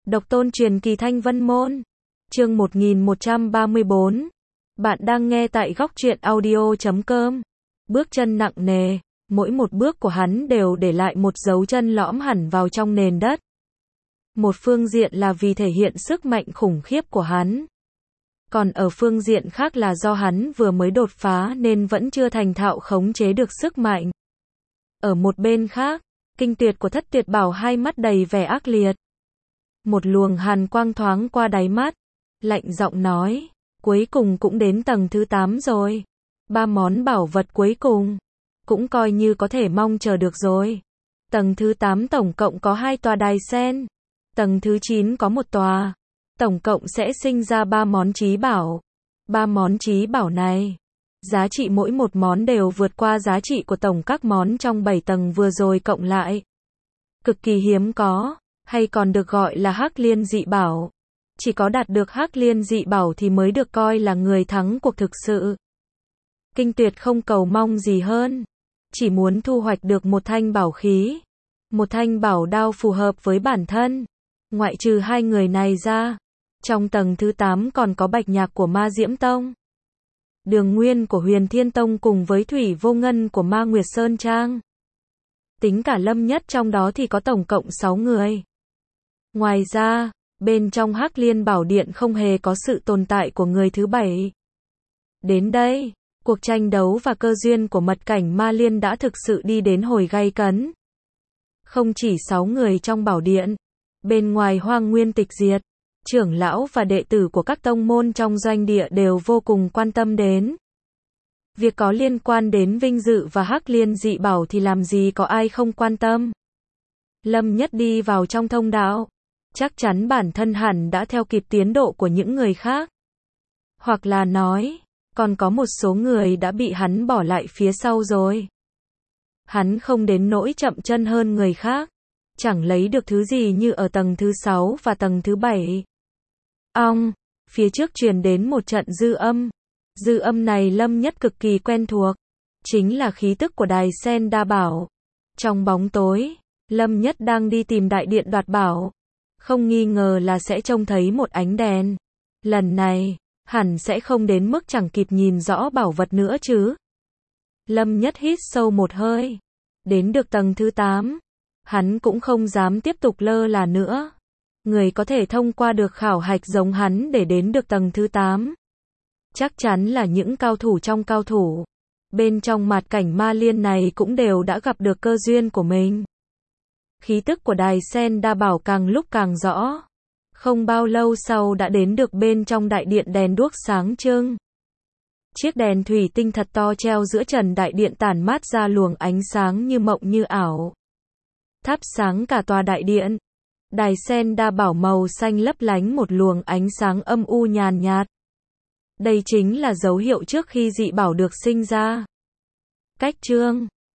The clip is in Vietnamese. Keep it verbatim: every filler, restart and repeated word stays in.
Độc tôn truyền kỳ Thanh Vân Môn. Chương một nghìn một trăm ba mươi bốn. Bạn đang nghe tại góc truyện audio chấm com. Bước chân nặng nề, mỗi một bước của hắn đều để lại một dấu chân lõm hẳn vào trong nền đất. Một phương diện là vì thể hiện sức mạnh khủng khiếp của hắn. Còn ở phương diện khác là do hắn vừa mới đột phá nên vẫn chưa thành thạo khống chế được sức mạnh. Ở một bên khác, kinh tuyệt của Thất Tuyệt Bảo hai mắt đầy vẻ ác liệt. Một luồng hàn quang thoáng qua đáy mắt, lạnh giọng nói, cuối cùng cũng đến tầng thứ tám rồi. Ba món bảo vật cuối cùng, cũng coi như có thể mong chờ được rồi. Tầng thứ tám tổng cộng có hai tòa đài sen, tầng thứ chín có một tòa, tổng cộng sẽ sinh ra ba món chí bảo. Ba món chí bảo này, giá trị mỗi một món đều vượt qua giá trị của tổng các món trong bảy tầng vừa rồi cộng lại. Cực kỳ hiếm có, hay còn được gọi là Hắc Liên dị bảo. Chỉ có đạt được Hắc Liên dị bảo thì mới được coi là người thắng cuộc thực sự. Kinh Tuyệt không cầu mong gì hơn, chỉ muốn thu hoạch được một thanh bảo khí, một thanh bảo đao phù hợp với bản thân. Ngoại trừ hai người này ra, trong tầng thứ tám còn có Bạch Nhạc của Ma Diễm Tông, Đường Nguyên của Huyền Thiên Tông cùng với Thủy Vô Ngân của Ma Nguyệt Sơn Trang. Tính cả Lâm Nhất trong đó thì có tổng cộng sáu người. Ngoài ra, bên trong Hắc Liên Bảo Điện không hề có sự tồn tại của người thứ bảy. Đến đây, cuộc tranh đấu và cơ duyên của Mật Cảnh Ma Liên đã thực sự đi đến hồi gay cấn. Không chỉ sáu người trong bảo điện, bên ngoài Hoang Nguyên Tịch Diệt, trưởng lão và đệ tử của các tông môn trong doanh địa đều vô cùng quan tâm đến. Việc có liên quan đến vinh dự và Hắc Liên dị bảo thì làm gì có ai không quan tâm. Lâm Nhất đi vào trong thông đạo, chắc chắn bản thân hẳn đã theo kịp tiến độ của những người khác. Hoặc là nói, còn có một số người đã bị hắn bỏ lại phía sau rồi. Hắn không đến nỗi chậm chân hơn người khác, chẳng lấy được thứ gì như ở tầng thứ sáu và tầng thứ bảy. Ong, phía trước truyền đến một trận dư âm. Dư âm này Lâm Nhất cực kỳ quen thuộc, chính là khí tức của đài sen đa bảo. Trong bóng tối, Lâm Nhất đang đi tìm đại điện đoạt bảo, không nghi ngờ là sẽ trông thấy một ánh đèn. Lần này, hẳn sẽ không đến mức chẳng kịp nhìn rõ bảo vật nữa chứ. Lâm Nhất hít sâu một hơi, đến được tầng thứ tám, hắn cũng không dám tiếp tục lơ là nữa. Người có thể thông qua được khảo hạch giống hắn để đến được tầng thứ tám, chắc chắn là những cao thủ trong cao thủ. Bên trong Mạt Cảnh Ma Liên này cũng đều đã gặp được cơ duyên của mình. Khí tức của đài sen đa bảo càng lúc càng rõ. Không bao lâu sau đã đến được bên trong đại điện đèn đuốc sáng trưng. Chiếc đèn thủy tinh thật to treo giữa trần đại điện tản mát ra luồng ánh sáng như mộng như ảo, thắp sáng cả tòa đại điện. Đài sen đa bảo màu xanh lấp lánh một luồng ánh sáng âm u nhàn nhạt. Đây chính là dấu hiệu trước khi dị bảo được sinh ra. Cách chương